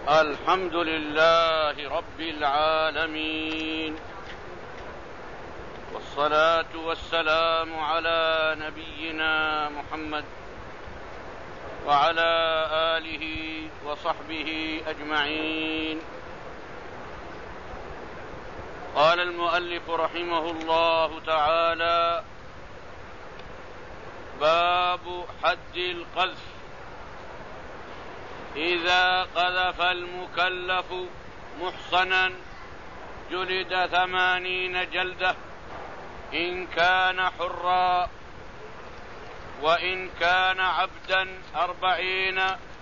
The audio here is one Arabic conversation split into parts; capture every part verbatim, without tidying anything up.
الحمد لله رب العالمين، والصلاة والسلام على نبينا محمد وعلى آله وصحبه أجمعين. قال المؤلف رحمه الله تعالى: باب حد القذف. إذا قذف المكلف محصنا جلد ثمانين جلدة إن كان حرا، وإن كان عبدا أربعين،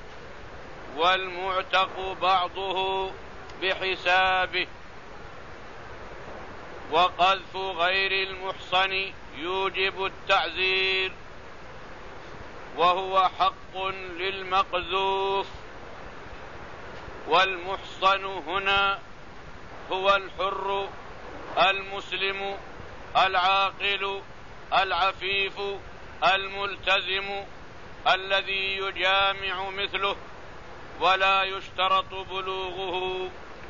والمعتق بعضه بحسابه. وقذف غير المحصن يوجب التعزير، وهو حق للمقذوف. والمحصن هنا هو الحر المسلم العاقل العفيف الملتزم الذي يجامع مثله ولا يشترط بلوغه.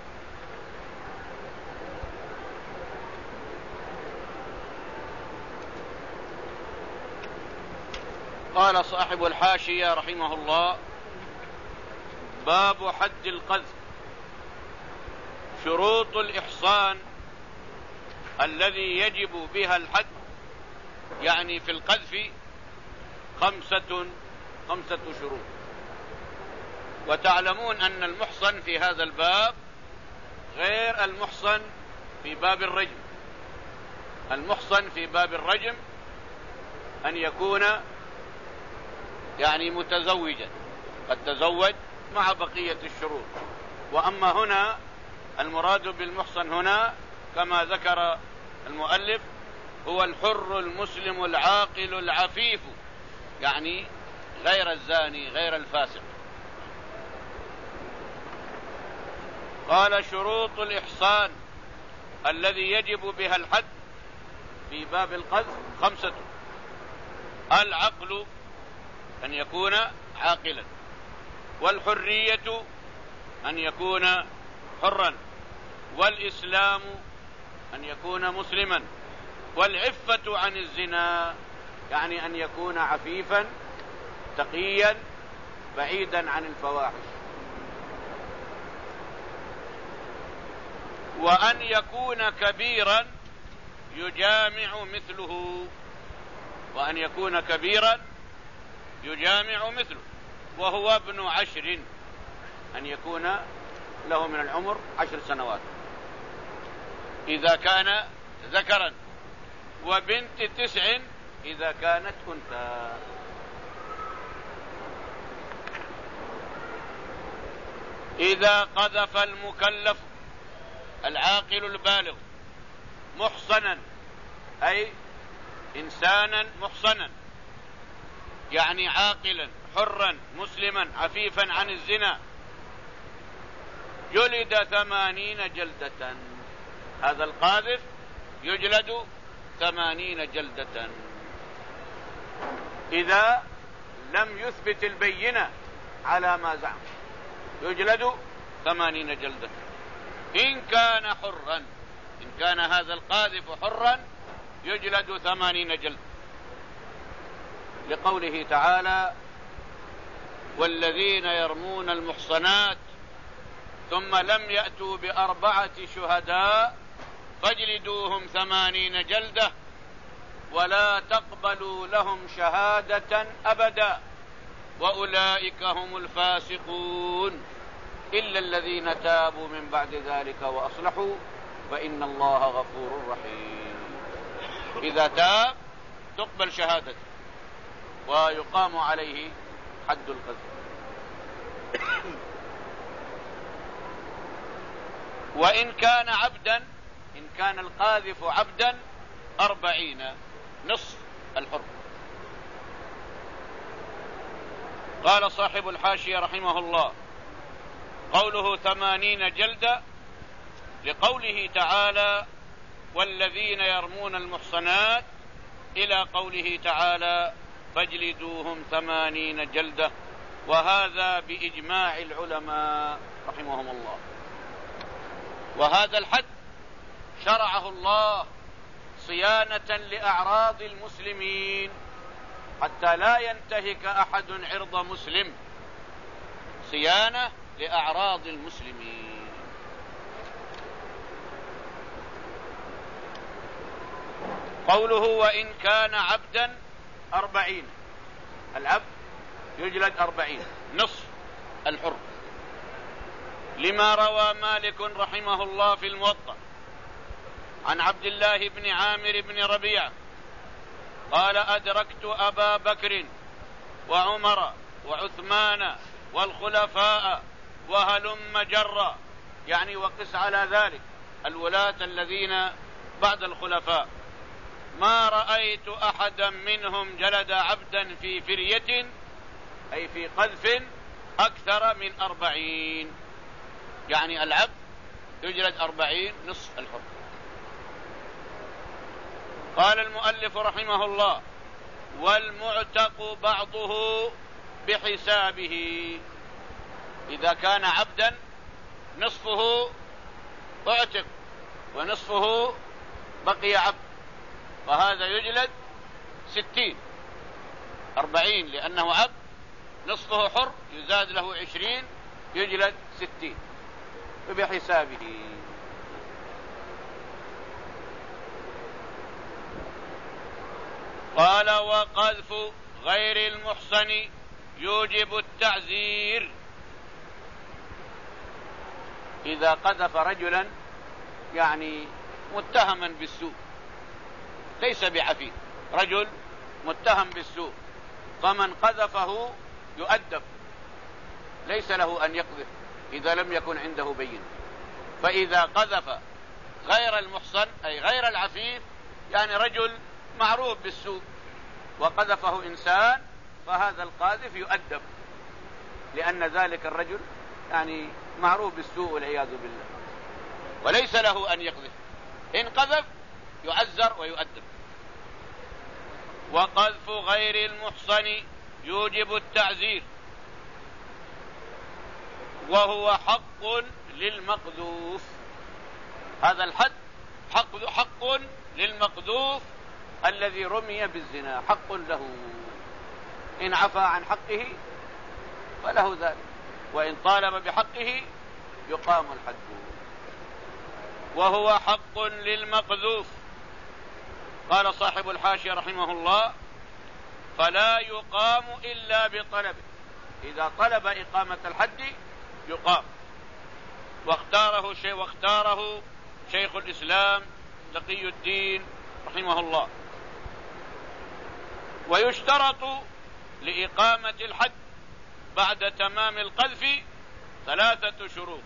قال صاحب الحاشية رحمه الله: باب حد القذف. شروط الإحصان الذي يجب بها الحد، يعني في القذف خمسة خمسة شروط. وتعلمون أن المحصن في هذا الباب غير المحصن في باب الرجم. المحصن في باب الرجم أن يكون يعني متزوجا، قد تزوج مع بقية الشروط. وأما هنا المراد بالمحصن هنا كما ذكر المؤلف هو الحر المسلم العاقل العفيف، يعني غير الزاني غير الفاسق. قال: شروط الإحصان الذي يجب بها الحد في باب القذف خمسة: العقل أن يكون عاقلا، والحرية أن يكون حرا، والإسلام أن يكون مسلما، والعفة عن الزنا يعني أن يكون عفيفا تقيا بعيدا عن الفواحش، وأن يكون كبيرا يجامع مثله، وأن يكون كبيرا يجامع مثله وهو ابن عشر، أن يكون له من العمر عشر سنوات إذا كان ذكرا، وبنت تسع إذا كانت أنثى. إذا قذف المكلف العاقل البالغ محصنا، أي إنسانا محصنا يعني عاقلا حرا مسلما عفيفا عن الزنا، جلد ثمانين جلدة. هذا القاذف يجلد ثمانين جلدة إذا لم يثبت البينة على ما زعم، يجلد ثمانين جلدة. إن كان حرا، إن كان هذا القاذف حرا يجلد ثمانين جلدة، لقوله تعالى: والذين يرمون المحصنات ثم لم يأتوا بأربعة شهداء فاجلدوهم ثمانين جلدة ولا تقبلوا لهم شهادة أبدا وأولئك هم الفاسقون إلا الذين تابوا من بعد ذلك وأصلحوا فإن الله غفور رحيم. إذا تاب تقبل شهادته ويقام عليه حد القذف. وإن كان عبدا، إن كان القاذف عبدا أربعين، نصف الحر. قال صاحب الحاشية رحمه الله: قوله ثمانين جلدة لقوله تعالى: والذين يرمون المحصنات، إلى قوله تعالى: فاجلدوهم ثمانين جلدة، وهذا بإجماع العلماء رحمهم الله. وهذا الحد شرعه الله صيانة لأعراض المسلمين حتى لا ينتهك أحد عرض مسلم، صيانة لأعراض المسلمين. قوله وإن كان عبدا أربعين، العبد يجلد أربعين نصف الحر، لما روى مالك رحمه الله في الموطأ عن عبد الله بن عامر بن ربيعة قال أدركت أبا بكر وعمر وعثمان والخلفاء وهلم جرا، يعني وقس على ذلك الولاة الذين بعد الخلفاء، ما رأيت أحدا منهم جلد عبدا في فرية أي في قذف أكثر من أربعين، يعني العبد يجلد أربعين نصف الحر. قال المؤلف رحمه الله والمعتق بعضه بحسابه، إذا كان عبدا نصفه اعتق ونصفه بقي عبد، وهذا يجلد ستين، أربعين لأنه عبد، نصفه حر يزاد له عشرين يجلد ستين وبحسابه. قال وقذف غير المحصن يوجب التعزير، إذا قذف رجلا يعني متهما بالسوء ليس بعفيف، رجل متهم بالسوء فمن قذفه يؤدب، ليس له أن يقذف إذا لم يكن عنده بينة. فإذا قذف غير المحصن أي غير العفيف، يعني رجل معروف بالسوء وقذفه إنسان، فهذا القاذف يؤدب، لأن ذلك الرجل يعني معروف بالسوء والعياذ بالله، وليس له أن يقذف، إن قذف يعزر ويؤدب. وقذف غير المحصن يوجب التعزير، وهو حق للمقذوف، هذا الحد حق, حق للمقذوف الذي رمي بالزنا، حق له، إن عفى عن حقه فله ذلك، وإن طالب بحقه يقام الحد. وهو حق للمقذوف. قال صاحب الحاشية رحمه الله فلا يقام إلا بطلبه، إذا طلب إقامة الحد يقام. واختاره شيء واختاره شيخ الإسلام تقي الدين رحمه الله. ويشترط لإقامة الحد بعد تمام القذف ثلاثة شروط: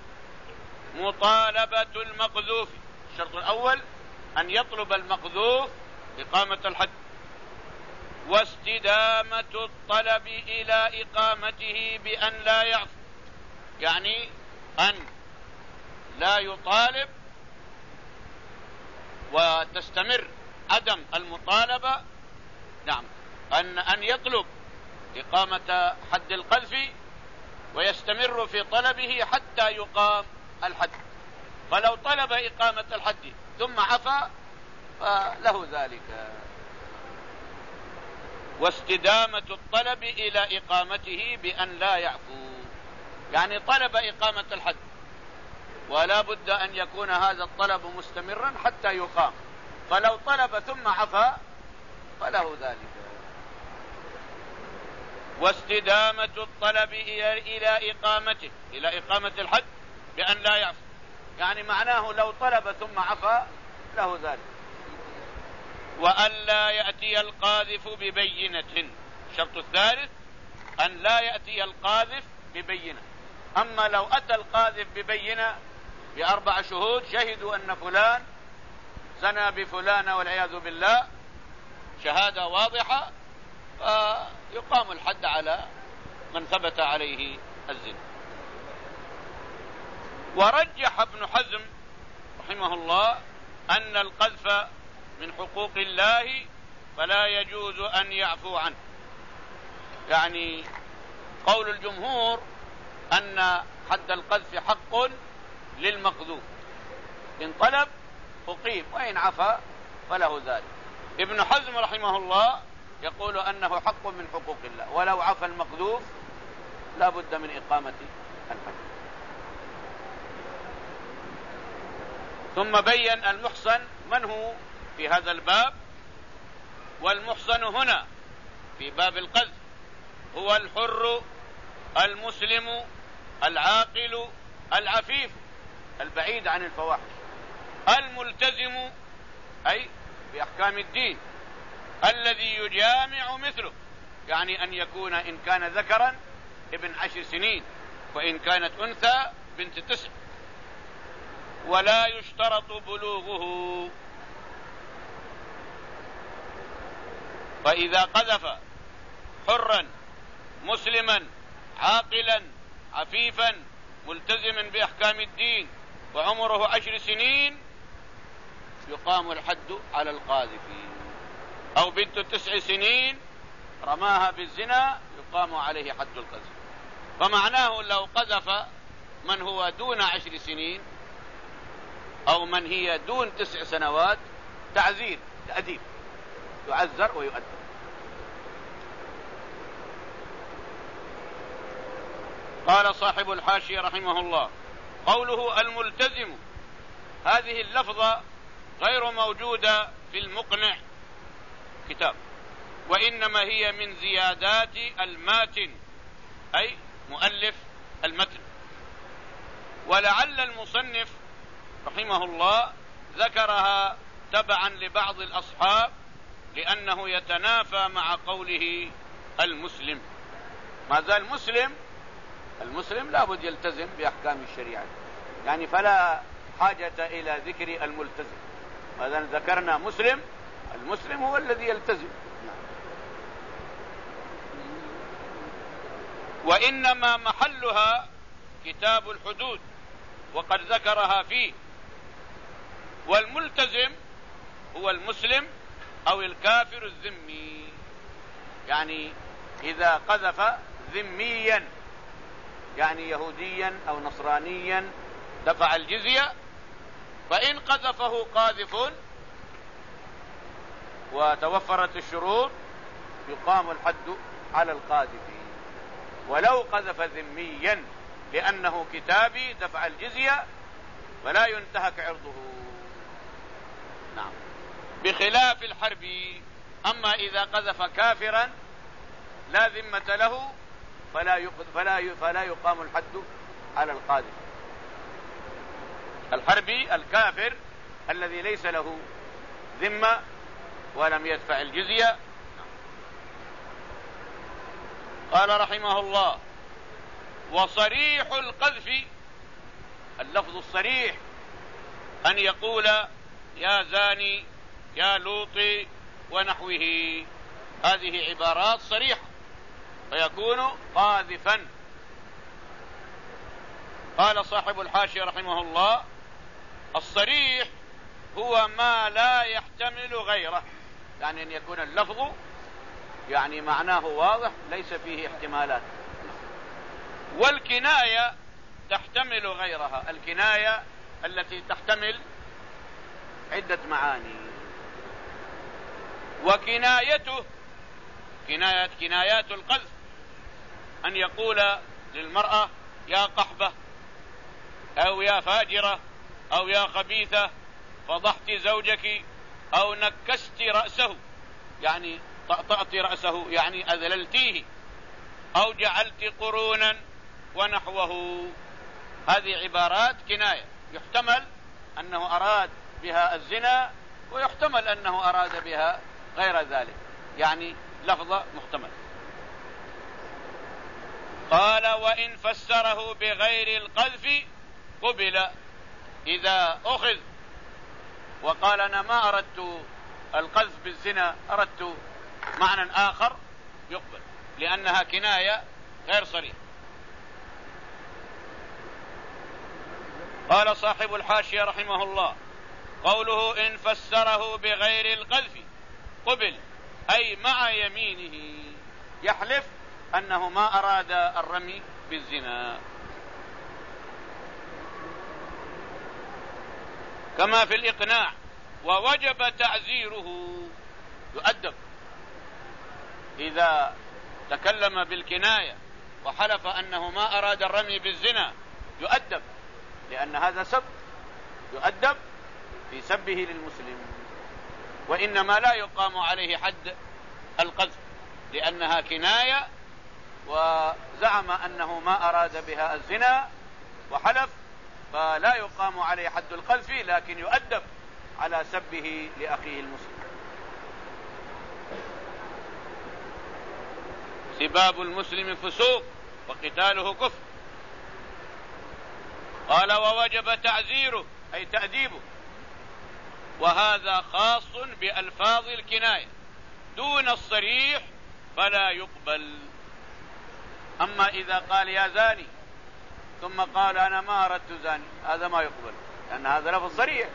مطالبة المقذوف، الشرط الأول أن يطلب المقذوف إقامة الحد، واستدامة الطلب إلى إقامته بأن لا يعفو، يعني أن لا يطالب وتستمر عدم المطالبة، نعم أن أن يطلب إقامة حد القذف ويستمر في طلبه حتى يقام الحد، فلو طلب إقامة الحد ثم عفا فله ذلك. واستدامة الطلب إلى إقامته بأن لا يعفو، يعني طلب إقامة الحد ولا بد أن يكون هذا الطلب مستمرا حتى يقام، فلو طلب ثم عفا فله ذلك. واستدامة الطلب إلى إقامته، إلى إقامة الحد بأن لا يعفو، يعني معناه لو طلب ثم عفا له ذلك. وأن لا يأتي القاذف ببينة، الشرط الثالث أن لا يأتي القاذف ببينة. أما لو أتى القاذف ببينة بأربع شهود شهدوا أن فلان زنى بفلان والعياذ بالله، شهادة واضحة، فيقام الحد على من ثبت عليه الزنا. ورجح ابن حزم رحمه الله أن القذف من حقوق الله فلا يجوز أن يعفو عنه، يعني قول الجمهور أن حد القذف حق للمقذوف، إن طلب أقيم وإن عفا فله ذلك. ابن حزم رحمه الله يقول أنه حق من حقوق الله، ولو عفى المقذوف لا بد من إقامة الحد. ثم بين المحصن من هو في هذا الباب. والمحصن هنا في باب القذف هو الحر المسلم العاقل العفيف البعيد عن الفواحش الملتزم أي بأحكام الدين الذي يجامع مثله، يعني أن يكون إن كان ذكرا ابن عشر سنين وإن كانت أنثى بنت تسع، ولا يشترط بلوغه. فإذا قذف حرا مسلما عاقلا عفيفا ملتزما بأحكام الدين وعمره عشر سنين يقام الحد على القاذف، أو بنت تسع سنين رماها بالزنا يقام عليه حد القذف. فمعناه لو قذف من هو دون عشر سنين أو من هي دون تسع سنوات تعزير تأديب، يعزر ويؤدب. قال صاحب الحاشية رحمه الله: قوله الملتزم، هذه اللفظة غير موجودة في المقنع كتاب، وإنما هي من زيادات الماتن أي مؤلف المتن. ولعل المصنف رحمه الله ذكرها تبعا لبعض الأصحاب لأنه يتنافى مع قوله المسلم. ما زال مسلم، المسلم لابد يلتزم بأحكام الشريعة، يعني فلا حاجة إلى ذكر الملتزم. ماذا ذكرنا مسلم، المسلم هو الذي يلتزم. وإنما محلها كتاب الحدود وقد ذكرها فيه. والملتزم هو المسلم أو الكافر الذمي، يعني إذا قذف ذميا يعني يهوديا أو نصرانيا دفع الجزية، فإن قذفه قاذف وتوفرت الشروط يقام الحد على القاذف. ولو قذف ذميا لأنه كتابي دفع الجزية فلا ينتهك عرضه. نعم، بخلاف الحرب. أما إذا قذف كافرا لا ذمة له فلا فلا فلا يقام الحد على القاذف. الحربي الكافر الذي ليس له ذمة ولم يدفع الجزية. قال رحمه الله: وصريح القذف، اللفظ الصريح أن يقول يا زاني يا لوطي ونحوه، هذه عبارات صريحة فيكون قاذفا. قال صاحب الحاشية رحمه الله: الصريح هو ما لا يحتمل غيره، يعني أن يكون اللفظ يعني معناه واضح ليس فيه احتمالات. والكناية تحتمل غيرها، الكناية التي تحتمل عدة معاني. وكنايته كناية كنايات القذف أن يقول للمرأة يا قحبة أو يا فاجرة أو يا خبيثة، فضحت زوجك، أو نكست رأسه يعني طأطأت رأسه يعني أذللتيه، أو جعلت قرونا ونحوه. هذه عبارات كناية، يحتمل أنه أراد بها الزنا ويحتمل أنه أراد بها غير ذلك، يعني لفظة محتمل. قال: وإن فسره بغير القذف قبل، إذا أخذ وقال أنا ما أردت القذف بالزنا أردت معنى آخر يقبل، لأنها كناية غير صريحة. قال صاحب الحاشية رحمه الله: قوله إن فسره بغير القذف قبل، أي مع يمينه، يحلف أنه ما أراد الرمي بالزنا. كما في الإقناع: ووجب تعزيره، يؤدب إذا تكلم بالكناية وحلف أنه ما أراد الرمي بالزنا، يؤدب، لأن هذا سب، يؤدب في سبه للمسلم. وإنما لا يقام عليه حد القذف لأنها كناية، وزعم أنه ما أراد بها الزنا وحلف، فلا يقام عليه حد القذف، لكن يؤدب على سبه لأخيه المسلم. سباب المسلم فسوق وقتاله كفر. قال: ووجب تعزيره، أي تأديبه، وهذا خاص بألفاظ الكناية دون الصريح فلا يقبل. أما إذا قال يا زاني ثم قال أنا ما أردت زاني، هذا ما يقبل، لأن هذا لفظ صريح.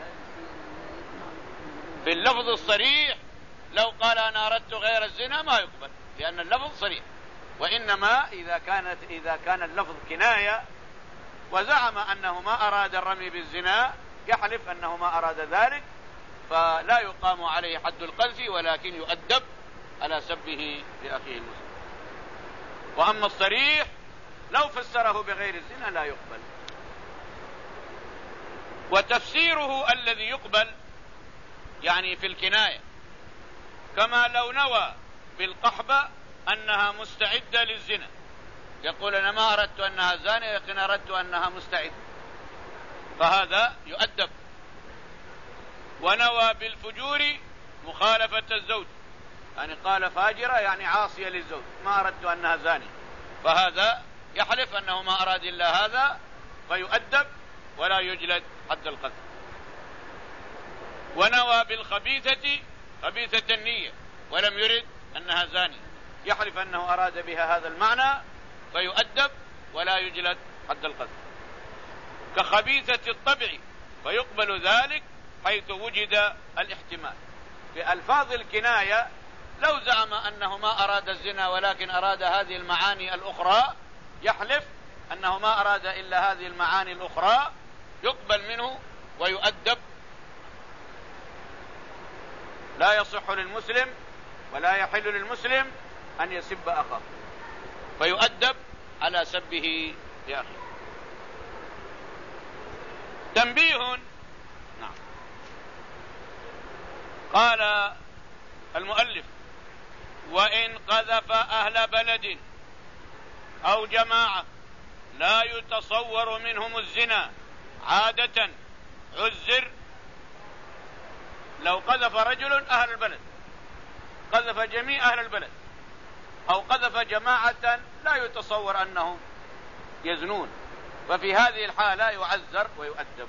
في اللفظ الصريح لو قال أنا أردت غير الزنا ما يقبل، لأن اللفظ صريح. وإنما إذا كانت إذا كان اللفظ كناية وزعم أنه ما أراد الرمي بالزنا، يحلف أنه ما أراد ذلك، فلا يقام عليه حد القذف، ولكن يؤدب على سبه لأخيه المسلم. وأما الصريح لو فسره بغير الزنا لا يقبل. وتفسيره الذي يقبل يعني في الكناية، كما لو نوى بالقحبة أنها مستعدة للزنا، يقول أنا ما أردت أنها زانية لكن أردت أنها مستعدة، فهذا يؤدب. ونوى بالفجور مخالفة الزوج، يعني قال فاجرة يعني عاصية للزوج، ما أردت أنها زانية، فهذا يحلف أنه ما أراد إلا هذا، فيؤدب ولا يجلد حد القذف. ونوى بالخبيثة خبيثة النية ولم يرد أنها زانية، يحلف أنه أراد بها هذا المعنى، فيؤدب ولا يجلد حد القذف. كخبيثة الطبع فيقبل ذلك حيث وجد الاحتمال. في ألفاظ الكناية لو زعم أنه ما أراد الزنا ولكن أراد هذه المعاني الأخرى، يحلف أنه ما أراد إلا هذه المعاني الأخرى، يقبل منه ويؤدب. لا يصح للمسلم ولا يحل للمسلم أن يسب أخاه، فيؤدب على سبه لأخيه. تنبيه. نعم. قال المؤلف: وإن قذف أهل بلد أو جماعة لا يتصور منهم الزنا عادة عزر. لو قذف رجل أهل البلد، قذف جميع أهل البلد، أو قذف جماعة لا يتصور أنهم يزنون، ففي هذه الحالة يعزر ويؤدب.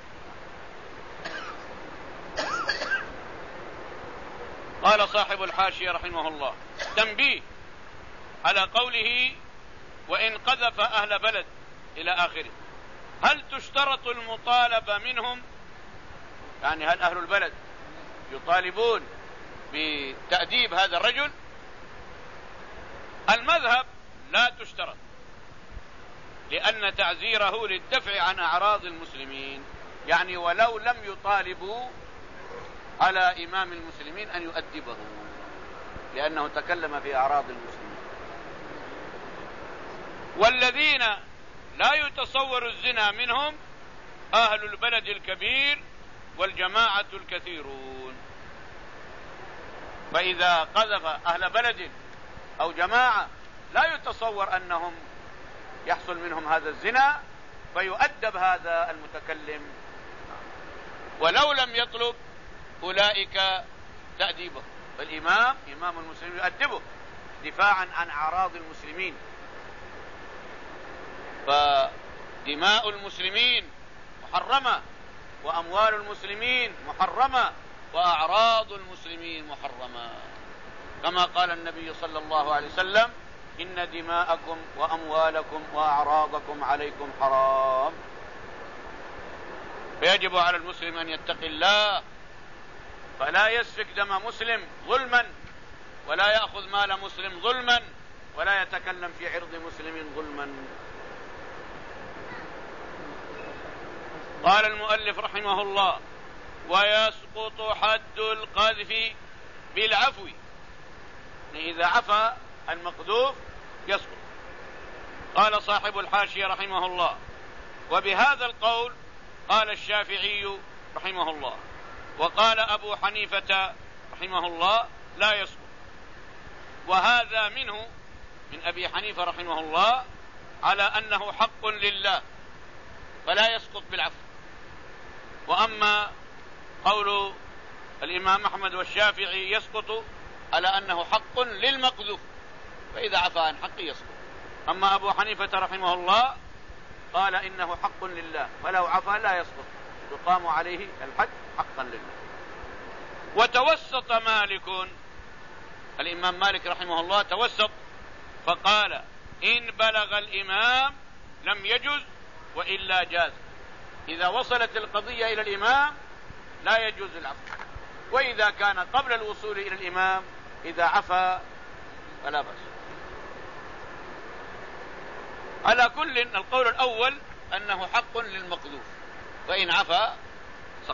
قال صاحب الحاشية رحمه الله: تنبيه على قوله وإن قذف أهل بلد إلى آخره، هل تشترط المطالبة منهم؟ يعني هل أهل البلد يطالبون بتأديب هذا الرجل؟ المذهب لا تشترط، لأن تعزيره للدفع عن أعراض المسلمين، يعني ولو لم يطالبوا على إمام المسلمين أن يؤدبه لأنه تكلم في أعراض المسلمين. والذين لا يتصور الزنا منهم أهل البلد الكبير والجماعة الكثيرون. فإذا قذف أهل بلد أو جماعة لا يتصور أنهم يحصل منهم هذا الزنا، فيؤدب هذا المتكلم، ولو لم يطلب أولئك تأديبه. فالإمام إمام المسلمين يؤدبه دفاعا عن أعراض المسلمين. فدماء المسلمين محرمة، وأموال المسلمين محرمة، وأعراض المسلمين محرمة، كما قال النبي صلى الله عليه وسلم: إن دماءكم وأموالكم وأعراضكم عليكم حرام. فيجب على المسلم أن يتقي الله، فلا يسفك دم مسلم ظلما، ولا يأخذ مال مسلم ظلما، ولا يتكلم يتكلم في عرض مسلم ظلما. قال المؤلف رحمه الله: ويسقط حد القذف بالعفو، إذا عفا المقذوف يسقط. قال صاحب الحاشية رحمه الله: وبهذا القول قال الشافعي رحمه الله، وقال أبو حنيفة رحمه الله لا يسقط. وهذا منه من أبي حنيفة رحمه الله على أنه حق لله فلا يسقط بالعفو. وأما قول الإمام أحمد والشافعي يسقط على أنه حق للمقذوف، فإذا عفا عن حق يسقط. أما أبو حنيفة رحمه الله قال إنه حق لله، فلو عفا لا يسقط، يقام عليه الحد حقا لله. وتوسط مالك، الإمام مالك رحمه الله توسط فقال: إن بلغ الإمام لم يجز وإلا جاز. إذا وصلت القضية إلى الإمام لا يجوز العفو، وإذا كان قبل الوصول إلى الإمام إذا عفا فلا بأس. على كل، القول الأول أنه حق للمقذوف، فإن عفا سقط.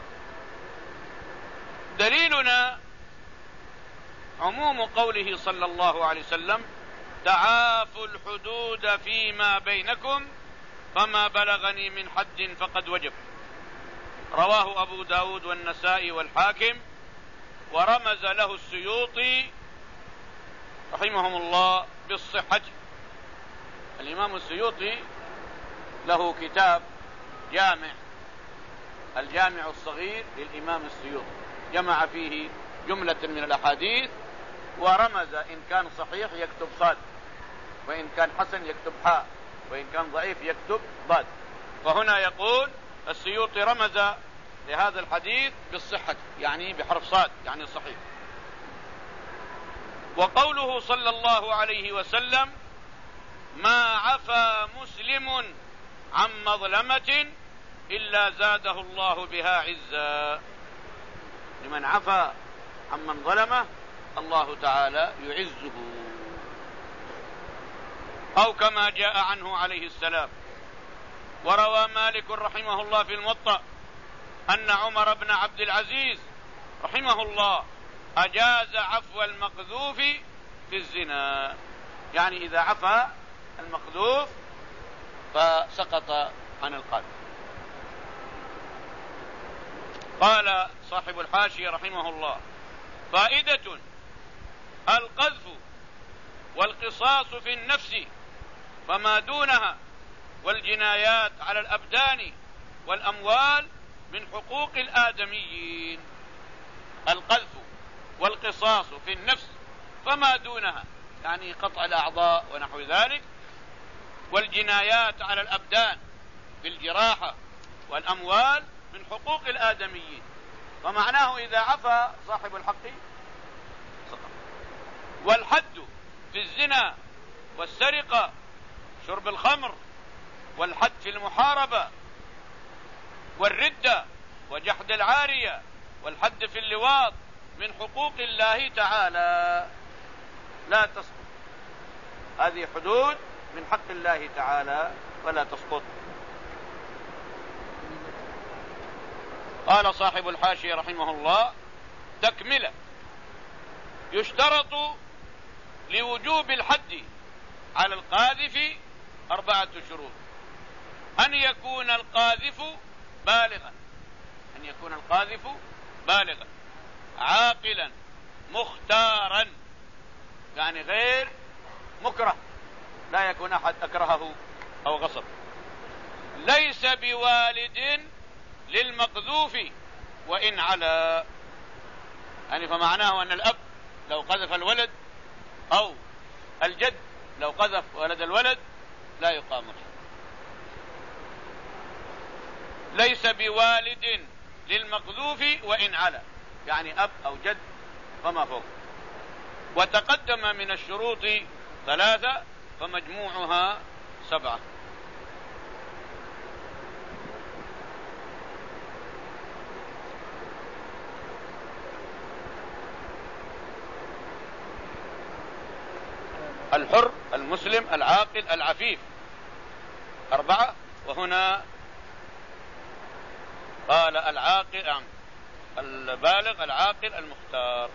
دليلنا عموم قوله صلى الله عليه وسلم: تعافوا الحدود فيما بينكم فما بلغني من حد فقد وجب. رواه أبو داود والنسائي والحاكم، ورمز له السيوطي رحمهم الله بالصحة. الإمام السيوطي له كتاب جامع، الجامع الصغير للإمام السيوطي، جمع فيه جملة من الأحاديث ورمز إن كان صحيح يكتب صاد، وإن كان حسن يكتب حاء، وإن كان ضعيف يكتب ضاد. فهنا يقول السيوطي رمز لهذا الحديث بالصحة، يعني بحرف صاد، يعني صحيح. وقوله صلى الله عليه وسلم: ما عفا مسلم عن مظلمة إلا زاده الله بها عزا. لمن عفا عمن ظلمه الله تعالى يعزه. أو كما جاء عنه عليه السلام. وروى مالك رحمه الله في الموطأ أن عمر بن عبد العزيز رحمه الله أجاز عفو المقذوف في الزنا، يعني إذا عفا المقذوف فسقط عن القذف. قال صاحب الحاشية رحمه الله: فائدة: القذف والقصاص في النفس فما دونها والجنايات على الأبدان والأموال من حقوق الآدميين. القذف والقصاص في النفس فما دونها، يعني قطع الأعضاء ونحو ذلك، والجنايات على الأبدان بالجراحة والأموال من حقوق الآدميين. ومعناه إذا عفا صاحب الحق سقط. والحد في الزنا والسرقة، شرب الخمر، والحد في المحاربة والردة وجحد العارية، والحد في اللواط من حقوق الله تعالى لا تسقط. هذه حدود من حق الله تعالى ولا تسقط. قال صاحب الحاشية رحمه الله تكملة: يشترط لوجوب الحد على القاذف أربعة شروط: أن يكون القاذف بالغا، أن يكون القاذف بالغا عاقلا مختارا، يعني غير مكره، لا يكون أحد أكرهه أو غصب، ليس بوالد للمقذوف وإن على، يعني فمعناه أن الأب لو قذف الولد أو الجد لو قذف ولد الولد لا يقام له. ليس بوالد للمقذوف وإن على، يعني أب أو جد فما فوق. وتقدم من الشروط ثلاثة فمجموعها سبعة. الحر المسلم العاقل العفيف أربعة. وهنا قال العاقل البالغ العاقل المختار.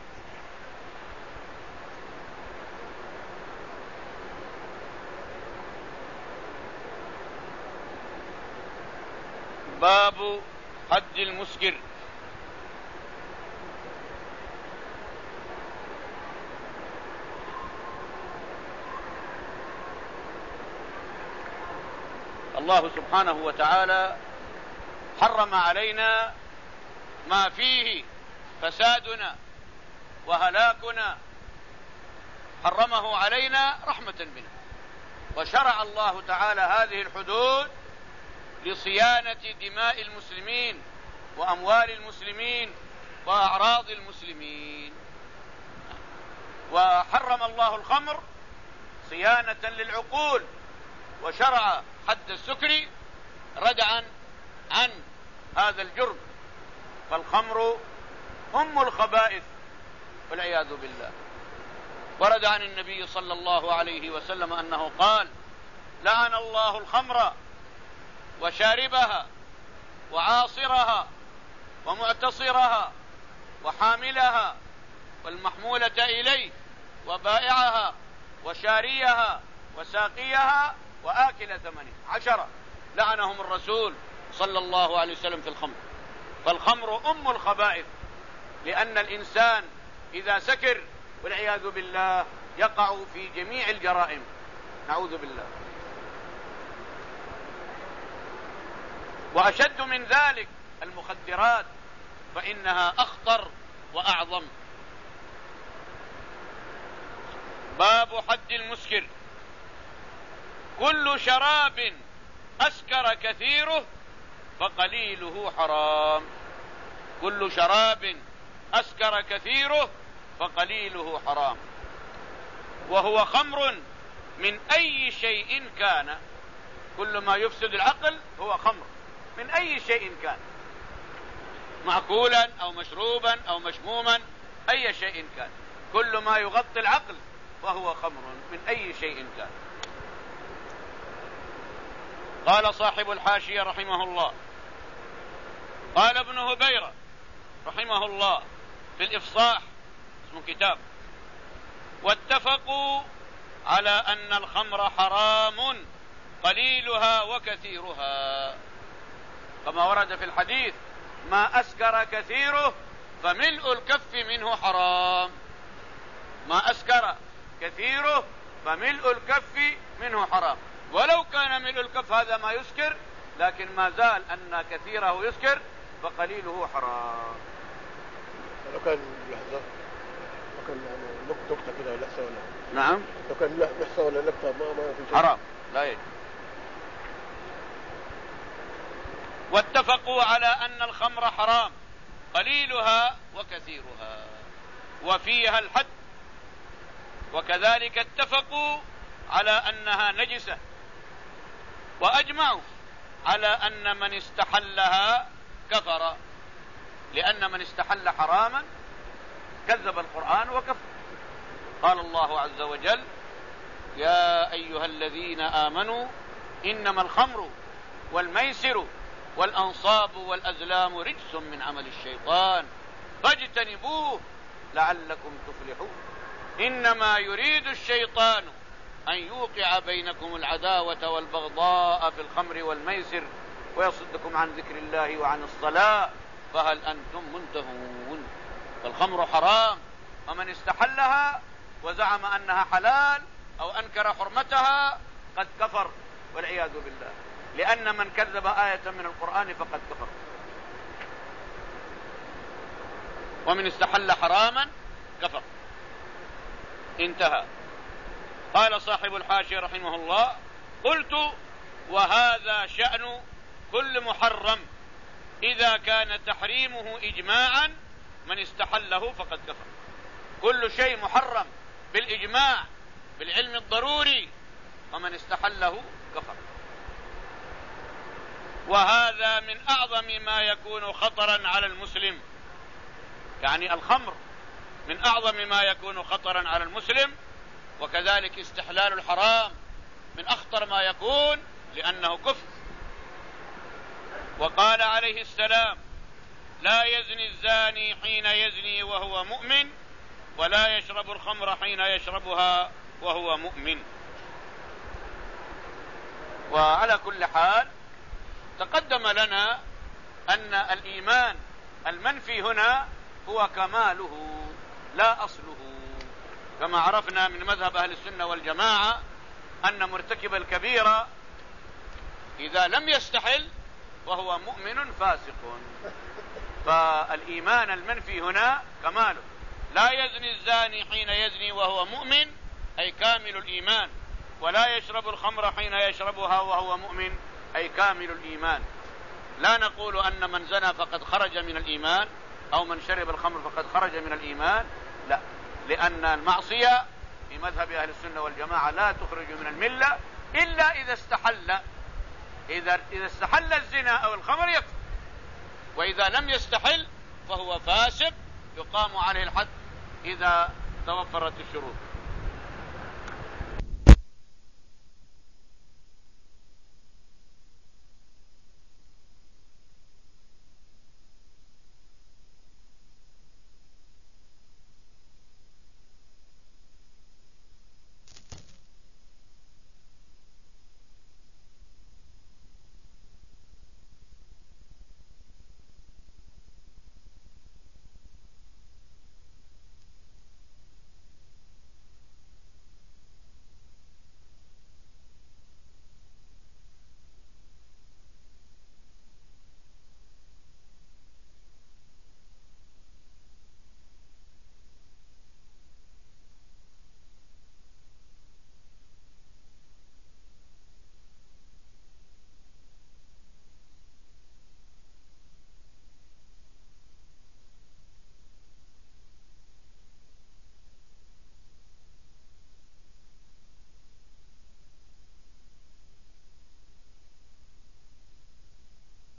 باب حد المسكر. الله سبحانه وتعالى حرم علينا ما فيه فسادنا وهلاكنا، حرمه علينا رحمة بنا، وشرع الله تعالى هذه الحدود لصيانة دماء المسلمين وأموال المسلمين وأعراض المسلمين. وحرم الله الخمر صيانة للعقول، وشرع حد السكر ردعا عن هذا الجرم. فالخمر أم الخبائث والعياذ بالله. ورد عن النبي صلى الله عليه وسلم أنه قال: لعن الله الخمر وشاربها وعاصرها ومعتصرها وحاملها والمحمولة إليه وبائعها وشاريها وساقيها وآكل ثمنه. عشرة لعنهم الرسول صلى الله عليه وسلم في الخمر. فالخمر أم الخبائث، لأن الإنسان إذا سكر والعياذ بالله يقع في جميع الجرائم، نعوذ بالله. وأشد من ذلك المخدرات، فإنها أخطر وأعظم. باب حد المسكر. كل شراب أسكر كثيره فقليله حرام. كل شراب أسكر كثيره فقليله حرام. وهو خمر من أي شيء كان. كل ما يفسد العقل هو خمر من أي شيء كان، معقولا أو مشروبا أو مشموما، أي شيء كان. كل ما يغطي العقل وهو خمر من أي شيء كان. قال صاحب الحاشية رحمه الله: قال ابن هبيرة رحمه الله في الإفصاح، اسم كتاب: واتفقوا على أن الخمر حرام قليلها وكثيرها، كما ورد في الحديث: ما أسكر كثيره فملء الكف منه حرام. ما أسكر كثيره فملء الكف منه حرام. ولو كان ملء الكف هذا ما يسكر، لكن ما زال أن كثيره يسكر فقليله حرام. لو كان لحظة، لو كان يعني نقطة كده لحظة ولا نعم، لو كان لحظة ولا نقطة ما ما في شيء حرام لا يجب. واتفقوا على أن الخمر حرام قليلها وكثيرها وفيها الحد. وكذلك اتفقوا على أنها نجسة، وأجمعوا على أن من استحلها كفر، لأن من استحل حراما كذب القرآن وكفر. قال الله عز وجل: يا أيها الذين آمنوا إنما الخمر والميسر والأنصاب والأزلام رجس من عمل الشيطان فاجتنبوه لعلكم تفلحون. إنما يريد الشيطان أن يوقع بينكم العداوة والبغضاء في الخمر والميسر ويصدكم عن ذكر الله وعن الصلاة فهل أنتم منتهون. فالخمر حرام، ومن استحلها وزعم أنها حلال أو أنكر حرمتها قد كفر والعياذ بالله، لأن من كذب آية من القرآن فقد كفر. ومن استحل حراما كفر. انتهى. قال صاحب الحاشية رحمه الله: قلت: وهذا شأن كل محرم إذا كان تحريمه إجماعا، من استحله فقد كفر. كل شيء محرم بالإجماع بالعلم الضروري، ومن استحله كفر. وهذا من أعظم ما يكون خطرا على المسلم، يعني الخمر من أعظم ما يكون خطرا على المسلم، وكذلك استحلال الحرام من أخطر ما يكون لأنه كفر. وقال عليه السلام: لا يزني الزاني حين يزني وهو مؤمن، ولا يشرب الخمر حين يشربها وهو مؤمن. وعلى كل حال تقدم لنا أن الإيمان المنفي هنا هو كماله لا أصله، كما عرفنا من مذهب أهل السنة والجماعة أن مرتكب الكبيرة إذا لم يستحل وهو مؤمن فاسق. فالإيمان المنفي هنا كماله. لا يزني الزاني حين يزني وهو مؤمن أي كامل الإيمان، ولا يشرب الخمر حين يشربها وهو مؤمن أي كامل الإيمان. لا نقول أن من زنى فقد خرج من الإيمان أو من شرب الخمر فقد خرج من الإيمان، لا، لأن المعصية في مذهب أهل السنة والجماعة لا تخرج من الملة إلا إذا استحل. إذا إذا استحل الزنا أو الخمر يكفر، وإذا لم يستحل فهو فاسق يقام عليه الحد إذا توفرت الشروط.